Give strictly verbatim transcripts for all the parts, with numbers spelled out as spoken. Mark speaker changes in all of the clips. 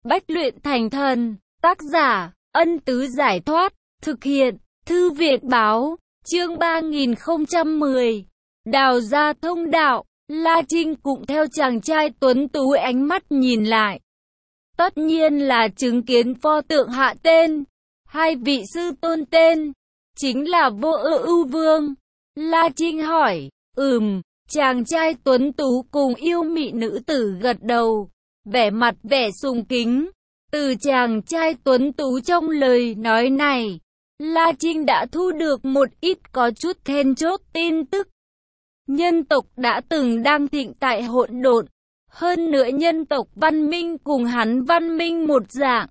Speaker 1: Bách luyện thành thần, tác giả, Ân Tứ Giải Thoát, thực hiện, Thư Viện Báo, chương ba nghìn không trăm mười, đào ra thông đạo, La Trinh cũng theo chàng trai tuấn tú ánh mắt nhìn lại. Tất nhiên là chứng kiến pho tượng hạ tên, hai vị sư tôn tên, chính là Vô Ưu Ưu Vương. La Trinh hỏi, ừm, chàng trai tuấn tú cùng yêu mị nữ tử gật đầu, vẻ mặt vẻ sùng kính. Từ chàng trai tuấn tú trong lời nói này, La Trinh đã thu được một ít có chút then chốt tin tức. Nhân tộc đã từng đang thịnh tại hỗn độn, hơn nữa nhân tộc văn minh cùng hắn văn minh một dạng,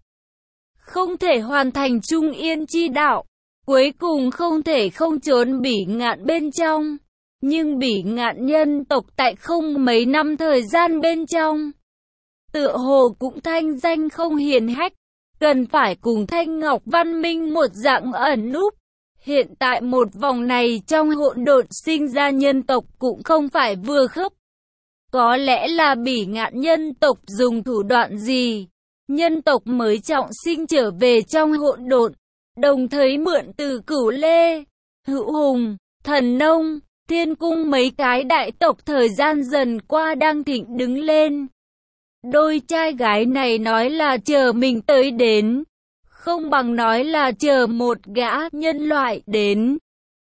Speaker 1: không thể hoàn thành trung yên chi đạo, cuối cùng không thể không trốn bỉ ngạn bên trong. Nhưng bỉ ngạn nhân tộc tại không mấy năm thời gian bên trong, tựa hồ cũng thanh danh không hiển hách, cần phải cùng Thanh Ngọc văn minh một dạng ẩn núp. Hiện tại một vòng này trong hỗn độn sinh ra nhân tộc cũng không phải vừa khớp. Có lẽ là bỉ ngạn nhân tộc dùng thủ đoạn gì, nhân tộc mới trọng sinh trở về trong hỗn độn, đồng thời mượn từ Cửu Lê, Hữu Hùng, Thần Nông, Thiên Cung mấy cái đại tộc thời gian dần qua đang thịnh đứng lên. Đôi trai gái này nói là chờ mình tới đến, không bằng nói là chờ một gã nhân loại đến.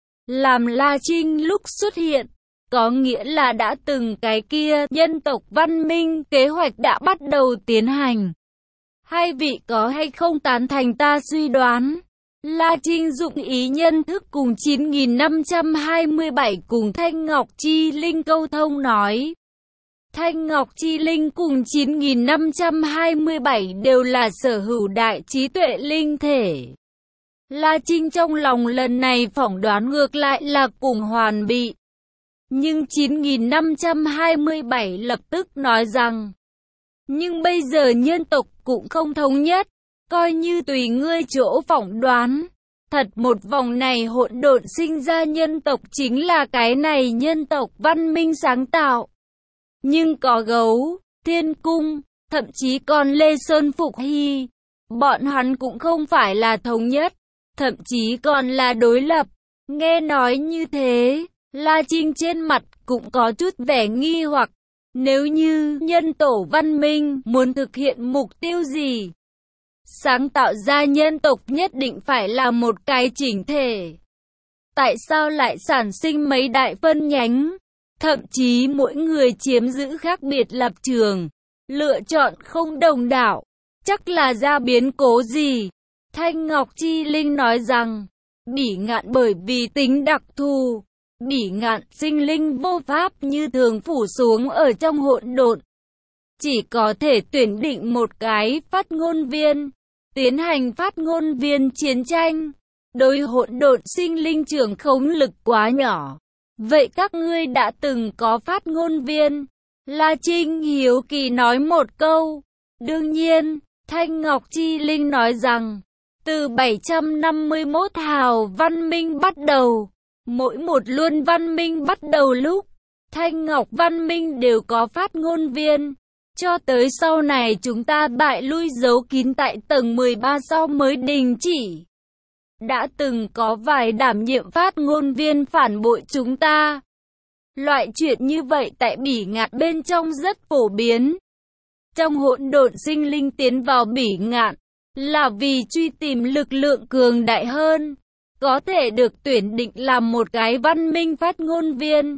Speaker 1: Làm La Trinh lúc xuất hiện, có nghĩa là đã từng cái kia nhân tộc văn minh kế hoạch đã bắt đầu tiến hành. Hai vị có hay không tán thành ta suy đoán? La Trinh dụng ý nhân thức cùng chín nghìn năm trăm hai mươi bảy cùng Thanh Ngọc Chi Linh câu thông nói. Thanh Ngọc Chi Linh cùng chín nghìn năm trăm hai mươi bảy đều là sở hữu đại trí tuệ linh thể. La Trinh trong lòng lần này phỏng đoán ngược lại là cùng hoàn bị. Nhưng chín nghìn năm trăm hai mươi bảy lập tức nói rằng, nhưng bây giờ nhân tộc cũng không thống nhất, coi như tùy ngươi chỗ phỏng đoán. Thật một vòng này hỗn độn sinh ra nhân tộc chính là cái này nhân tộc văn minh sáng tạo. Nhưng có Gấu, Thiên Cung, thậm chí còn Lê Sơn Phục Hy, bọn hắn cũng không phải là thống nhất, thậm chí còn là đối lập. Nghe nói như thế, La Trinh trên mặt cũng có chút vẻ nghi hoặc. Nếu như nhân tổ văn minh muốn thực hiện mục tiêu gì, sáng tạo ra nhân tộc nhất định phải là một cái chỉnh thể. Tại sao lại sản sinh mấy đại phân nhánh? Thậm chí mỗi người chiếm giữ khác biệt lập trường, lựa chọn không đồng đạo, chắc là ra biến cố gì. Thanh Ngọc Chi Linh nói rằng, bỉ ngạn bởi vì tính đặc thù, bỉ ngạn sinh linh vô pháp như thường phủ xuống ở trong hỗn độn. Chỉ có thể tuyển định một cái phát ngôn viên, tiến hành phát ngôn viên chiến tranh. Đối hỗn độn sinh linh trưởng khống lực quá nhỏ. Vậy các ngươi đã từng có phát ngôn viên? La Trinh hiếu kỳ nói một câu. Đương nhiên, Thanh Ngọc Chi Linh nói rằng, từ bảy trăm năm mươi mốt hào văn minh bắt đầu, mỗi một luân văn minh bắt đầu lúc, Thanh Ngọc văn minh đều có phát ngôn viên. Cho tới sau này chúng ta bại lui giấu kín tại tầng mười ba sau mới đình chỉ. Đã từng có vài đảm nhiệm phát ngôn viên phản bội chúng ta. Loại chuyện như vậy tại bỉ ngạn bên trong rất phổ biến. Trong hỗn độn sinh linh tiến vào bỉ ngạn, là vì truy tìm lực lượng cường đại hơn, có thể được tuyển định làm một cái văn minh phát ngôn viên.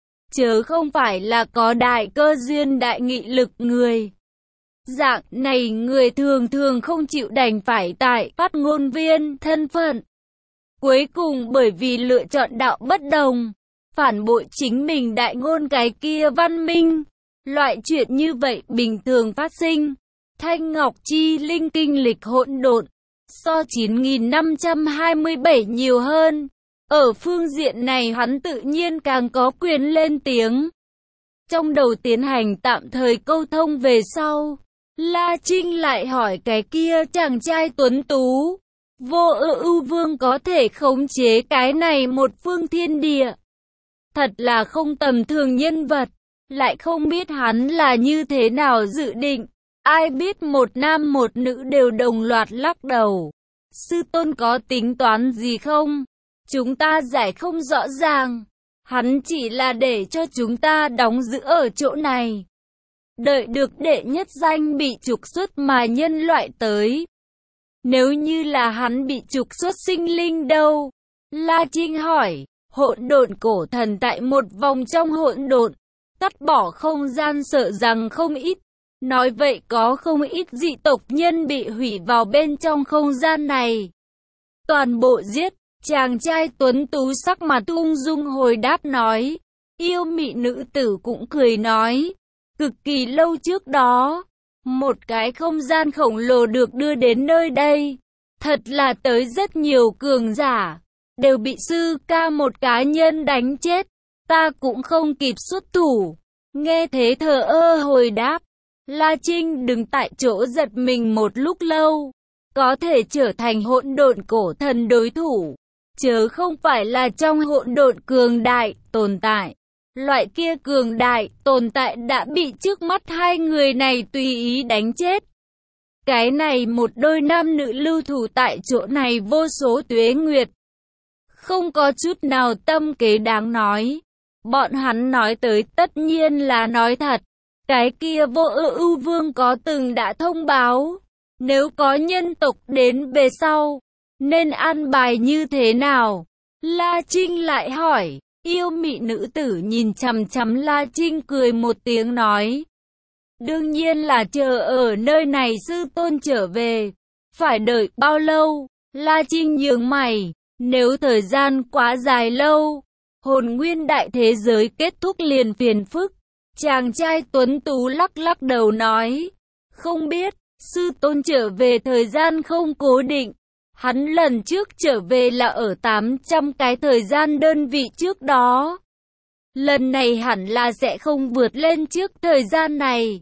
Speaker 1: Chớ không phải là có đại cơ duyên đại nghị lực người. Dạng này người thường thường không chịu đành phải tại phát ngôn viên thân phận. Cuối cùng bởi vì lựa chọn đạo bất đồng, phản bội chính mình đại ngôn cái kia văn minh. Loại chuyện như vậy bình thường phát sinh. Thanh Ngọc Chi Linh kinh lịch hỗn độn, so chín nghìn năm trăm hai mươi bảy nhiều hơn. Ở phương diện này hắn tự nhiên càng có quyền lên tiếng. Trong đầu tiến hành tạm thời câu thông về sau, La Trinh lại hỏi cái kia chàng trai tuấn tú, Vô Ưu Ưu Vương có thể khống chế cái này một phương thiên địa. Thật là không tầm thường nhân vật, lại không biết hắn là như thế nào dự định. Ai biết một nam một nữ đều đồng loạt lắc đầu. Sư tôn có tính toán gì không? Chúng ta giải không rõ ràng. Hắn chỉ là để cho chúng ta đóng giữ ở chỗ này. Đợi được đệ nhất danh bị trục xuất mà nhân loại tới. Nếu như là hắn bị trục xuất sinh linh đâu? La Trinh hỏi. Hỗn độn cổ thần tại một vòng trong hỗn độn, cắt bỏ không gian sợ rằng không ít. Nói vậy có không ít dị tộc nhân bị hủy vào bên trong không gian này. Toàn bộ giết. Chàng trai tuấn tú sắc mặt ung dung hồi đáp nói. Yêu mị nữ tử cũng cười nói. Cực kỳ lâu trước đó, một cái không gian khổng lồ được đưa đến nơi đây. Thật là tới rất nhiều cường giả, đều bị sư ca một cá nhân đánh chết. Ta cũng không kịp xuất thủ. Nghe thế thờ ơ hồi đáp. La Trinh đứng tại chỗ giật mình một lúc lâu. Có thể trở thành hỗn độn cổ thần đối thủ, chớ không phải là trong hỗn độn cường đại tồn tại. Loại kia cường đại tồn tại đã bị trước mắt hai người này tùy ý đánh chết. Cái này một đôi nam nữ lưu thủ tại chỗ này vô số tuế nguyệt. Không có chút nào tâm kế đáng nói. Bọn hắn nói tới tất nhiên là nói thật. Cái kia vô ưu vương có từng đã thông báo. Nếu có nhân tộc đến về sau, nên an bài như thế nào? La Trinh lại hỏi. Yêu mị nữ tử nhìn chằm chằm La Trinh cười một tiếng nói. Đương nhiên là chờ ở nơi này sư tôn trở về. Phải đợi bao lâu? La Trinh nhướng mày. Nếu thời gian quá dài lâu, hồn nguyên đại thế giới kết thúc liền phiền phức. Chàng trai tuấn tú lắc lắc đầu nói. Không biết, sư tôn trở về thời gian không cố định. Hắn lần trước trở về là ở tám trăm cái thời gian đơn vị trước đó. Lần này hẳn là sẽ không vượt lên trước thời gian này.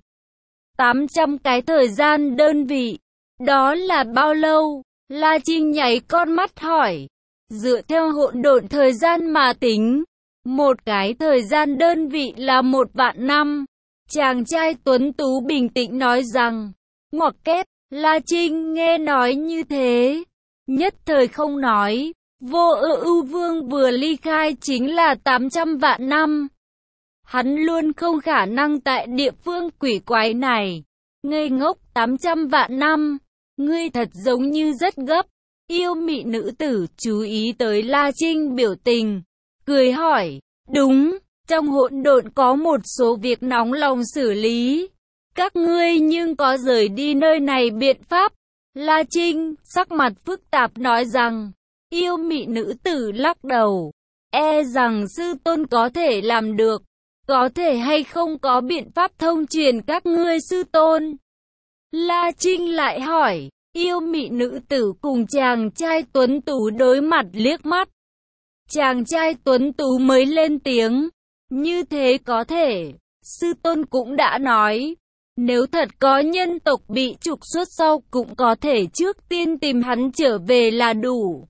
Speaker 1: tám trăm cái thời gian đơn vị. Đó là bao lâu? La Trinh nháy con mắt hỏi. Dựa theo hỗn độn thời gian mà tính, một cái thời gian đơn vị là một vạn năm. Chàng trai tuấn tú bình tĩnh nói rằng. Ngoặc kép, La Trinh nghe nói như thế, nhất thời không nói. Vô ưu vương vừa ly khai chính là tám trăm vạn năm. Hắn luôn không khả năng tại địa phương quỷ quái này. Ngây ngốc tám trăm vạn năm. Ngươi thật giống như rất gấp. Yêu mị nữ tử chú ý tới La Trinh biểu tình, cười hỏi. Đúng, trong hỗn độn có một số việc nóng lòng xử lý. Các ngươi nhưng có rời đi nơi này biện pháp? La Trinh, sắc mặt phức tạp nói rằng. Yêu mị nữ tử lắc đầu. E rằng sư tôn có thể làm được. Có thể hay không có biện pháp thông truyền các ngươi sư tôn? La Trinh lại hỏi. Yêu mị nữ tử cùng chàng trai tuấn tú đối mặt liếc mắt. Chàng trai tuấn tú mới lên tiếng. Như thế có thể. Sư tôn cũng đã nói. Nếu thật có nhân tộc bị trục xuất sau cũng có thể trước tiên tìm hắn trở về là đủ.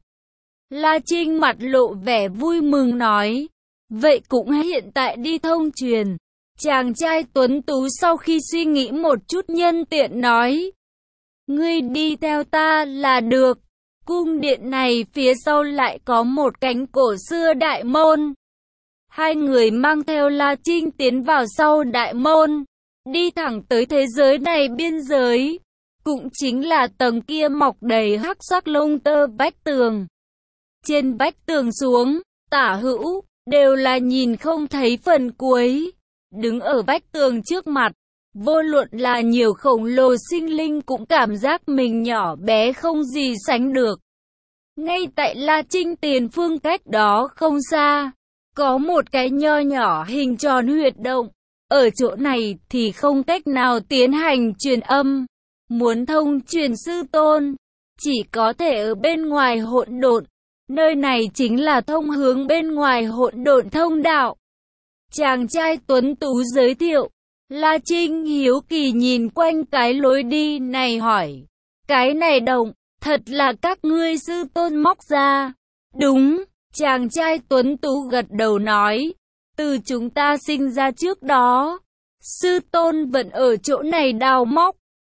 Speaker 1: La Trinh mặt lộ vẻ vui mừng nói. Vậy cũng hiện tại đi thông truyền. Chàng trai tuấn tú sau khi suy nghĩ một chút nhân tiện nói. Ngươi đi theo ta là được. Cung điện này phía sau lại có một cánh cổ xưa đại môn. Hai người mang theo La Trinh tiến vào sau đại môn. Đi thẳng tới thế giới này biên giới. Cũng chính là tầng kia mọc đầy hắc sắc lông tơ vách tường. Trên vách tường xuống, tả hữu, đều là nhìn không thấy phần cuối. Đứng ở vách tường trước mặt, vô luận là nhiều khổng lồ sinh linh cũng cảm giác mình nhỏ bé không gì sánh được. Ngay tại La Trinh tiền phương cách đó không xa, có một cái nho nhỏ hình tròn huyệt động. Ở chỗ này thì không cách nào tiến hành truyền âm. Muốn thông truyền sư tôn, chỉ có thể ở bên ngoài hỗn độn. Nơi này chính là thông hướng bên ngoài hỗn độn thông đạo. Chàng trai tuấn tú giới thiệu. La Trinh hiếu kỳ nhìn quanh cái lối đi này hỏi. Cái này động, thật là các ngươi sư tôn móc ra? Đúng, chàng trai tuấn tú gật đầu nói. Từ chúng ta sinh ra trước đó, sư tôn vẫn ở chỗ này đào móc.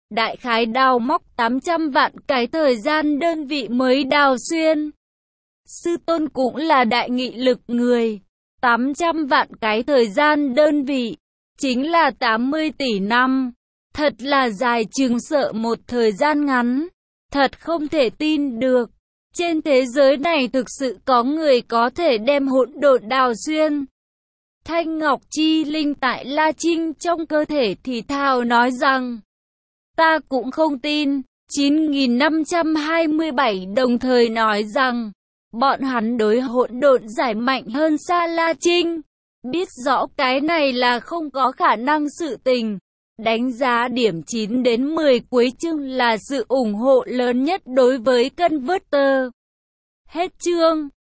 Speaker 1: đại khái đào móc tám trăm vạn cái thời gian đơn vị mới đào xuyên. Sư tôn cũng là đại nghị lực người. tám trăm vạn cái thời gian đơn vị, chính là tám mươi tỷ năm. Thật là dài chừng sợ một thời gian ngắn. Thật không thể tin được. Trên thế giới này thực sự có người có thể đem hỗn độn đào xuyên. Thanh Ngọc Chi Linh tại La Trinh trong cơ thể thì thào nói rằng, ta cũng không tin. chín nghìn năm trăm hai mươi bảy đồng thời nói rằng, bọn hắn đối hỗn độn giải mạnh hơn xa La Trinh. Biết rõ cái này là không có khả năng sự tình. Đánh giá điểm chín đến mười cuối chương là sự ủng hộ lớn nhất đối với Converter. Hết chương.